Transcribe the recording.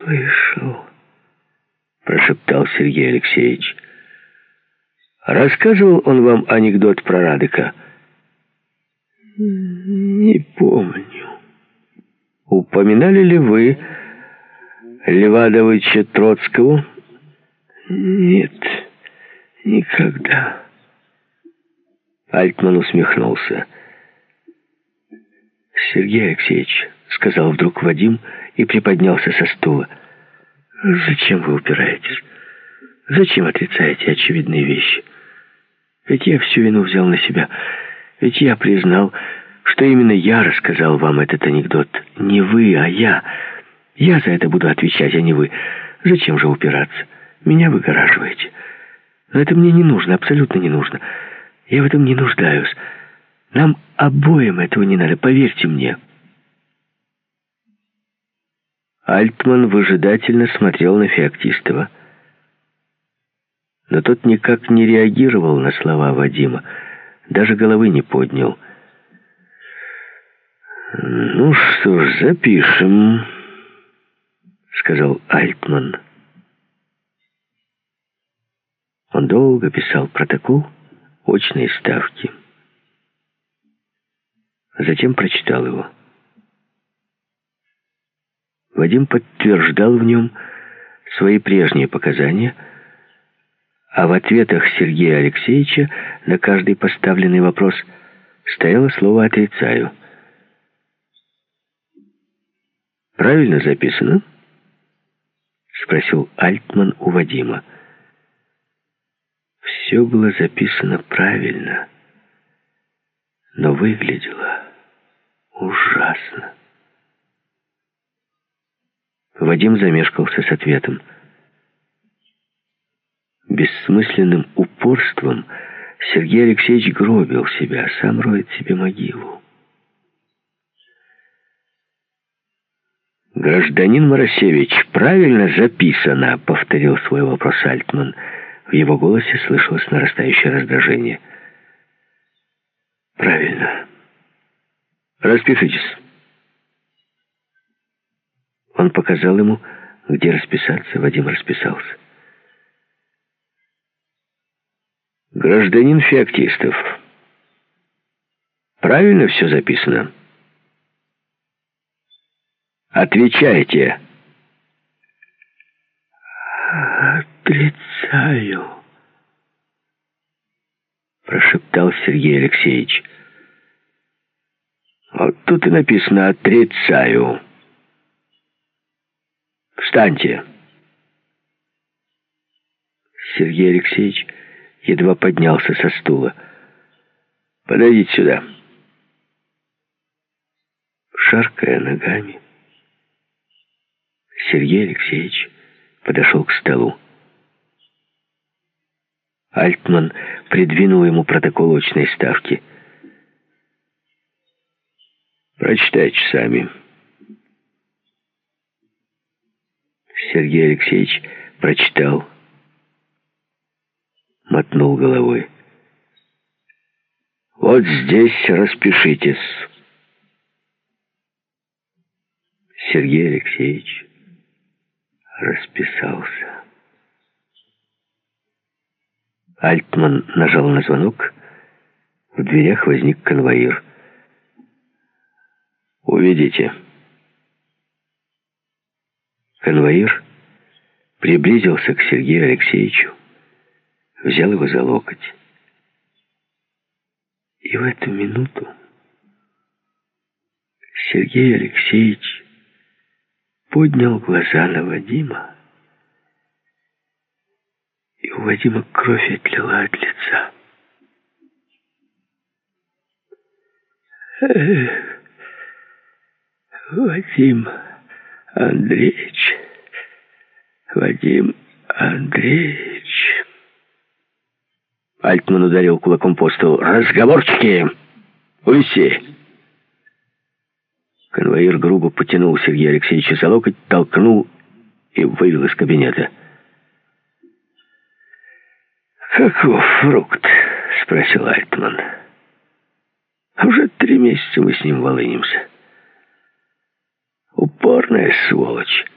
«Слышал», — прошептал Сергей Алексеевич. «Рассказывал он вам анекдот про Радыка?» «Не помню». «Упоминали ли вы Льва Давыдовича Троцкого?» «Нет, никогда». Альтман усмехнулся. «Сергей Алексеевич», — сказал вдруг Вадим и приподнялся со стула, — «зачем вы упираетесь? Зачем отрицаете очевидные вещи? Ведь я всю вину взял на себя. Ведь я признал, что именно я рассказал вам этот анекдот. Не вы, а я. Я за это буду отвечать, а не вы. Зачем же упираться? Меня выгораживаете. Но это мне не нужно, абсолютно не нужно. Я в этом не нуждаюсь. Нам обоим этого не надо, поверьте мне». Альтман выжидательно смотрел на Феоктистова. Но тот никак не реагировал на слова Вадима, даже головы не поднял. «Ну что ж, запишем», — сказал Альтман. Он долго писал протокол очной ставки. Затем прочитал его. Вадим подтверждал в нем свои прежние показания, а в ответах Сергея Алексеевича на каждый поставленный вопрос стояло слово «отрицаю». «Правильно записано?» — спросил Альтман у Вадима. Все было записано правильно, но выглядело ужасно. Вадим замешкался с ответом. Бессмысленным упорством Сергей Алексеевич гробил себя, сам роет себе могилу. «Гражданин Моросевич, правильно записано?» — повторил свой вопрос Альтман. В его голосе слышалось нарастающее раздражение. «Правильно. Распишитесь». Он показал ему, где расписаться. Вадим расписался. «Гражданин Феоктистов, правильно все записано?» «Отвечайте». «Отрицаю», — прошептал Сергей Алексеевич. «Вот тут и написано «отрицаю». Встаньте». Сергей Алексеевич едва поднялся со стула. «Подойдите сюда». Шаркая ногами, Сергей Алексеевич подошел к столу. Альтман придвинул ему протокол очной ставки. «Прочитайте сами». Сергей Алексеевич прочитал, мотнул головой. «Вот здесь распишитесь». Сергей Алексеевич расписался. Альтман нажал на звонок. В дверях возник конвоир. «Уведите». Конвоир приблизился к Сергею Алексеевичу, взял его за локоть. И в эту минуту Сергей Алексеевич поднял глаза на Вадима, и у Вадима кровь отлила от лица. «Вадим Андреевич, Вадим Андреевич». Альтман ударил кулаком по столу. «Разговорчики! Увести!» Конвоир грубо потянул Сергея Алексеевича за локоть, толкнул и вывел из кабинета. «Каков фрукт?» — спросил Альтман. «Уже 3 месяца мы с ним волынимся. Упорная сволочь».